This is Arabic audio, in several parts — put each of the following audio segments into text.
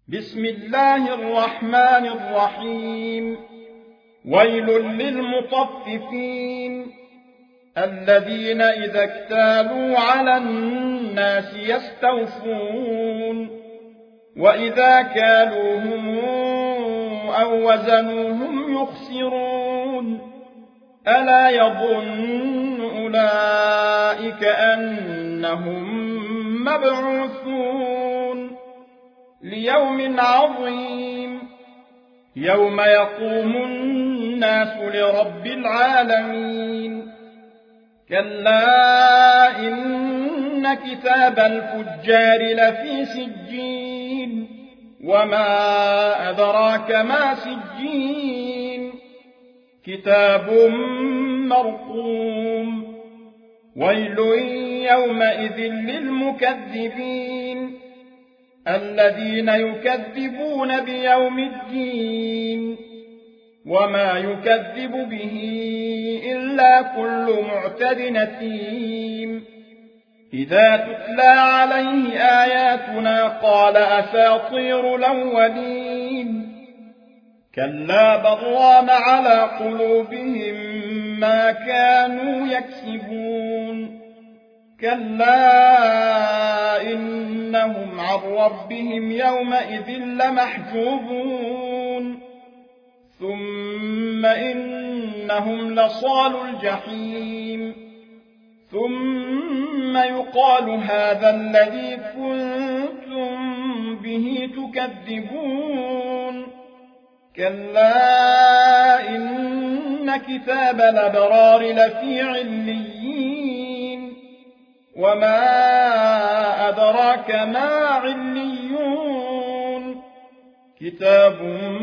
بسم الله الرحمن الرحيم. ويل للمطففين الذين إذا اكتالوا على الناس يستوفون وإذا كالوهم أو وزنوهم يخسرون ألا يظن أولئك أنهم مبعوثون ليوم عظيم يوم يقوم الناس لرب العالمين. كلا إن كتاب الفجار لفي سجين وما أدراك ما سجين كتاب مرقوم. ويل يومئذ للمكذبين الذين يكذبون بيوم الدين وما يكذب به إلا كل معتد أثيم. إذا تتلى عليه آياتنا قال أساطير الأولين كلا بل ران على قلوبهم ما كانوا يكسبون. كلا إنهم عن ربهم يومئذ لمحجوبون ثم إنهم لصالوا الجحيم ثم يقال هذا الذي كنتم به تكذبون. كلا إن كتاب الأبرار لفي عليين وما أدراك ما عليون كتاب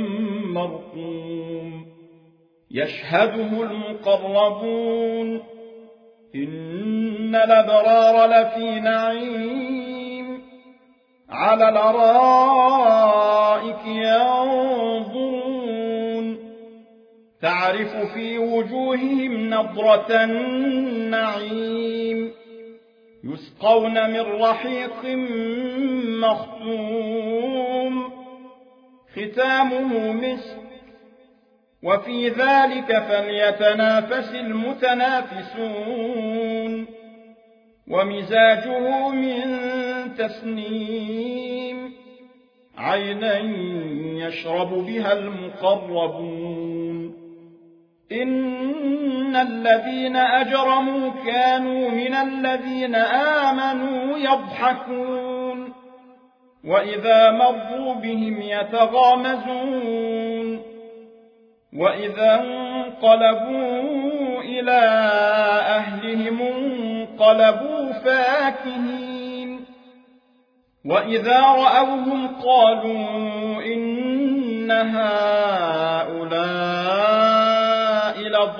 مرقوم يشهده المقربون إن الأبرار لفي نعيم على الأرائك ينظرون تعرف في وجوههم نضرة النعيم يسقون من رحيق مختوم ختامه مسك وفي ذلك فليتنافس المتنافسون ومزاجه من تسنيم عينا يشرب بها المقربون. إن الذين أجرموا كانوا من الذين آمنوا يضحكون وإذا مروا بهم يتغامزون وإذا انقلبوا إلى أهلهم انقلبوا فاكهين وإذا رأوهم قالوا إن هؤلاء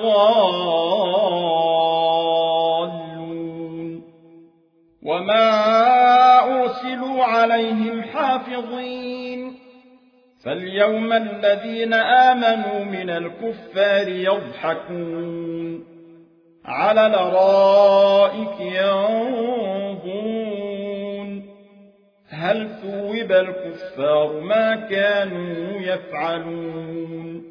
لضالون وما أرسلوا عليهم حافظين. فاليوم الذين آمنوا من الكفار يضحكون على الأرائك ينظرون هل ثوب الكفار ما كانوا يفعلون.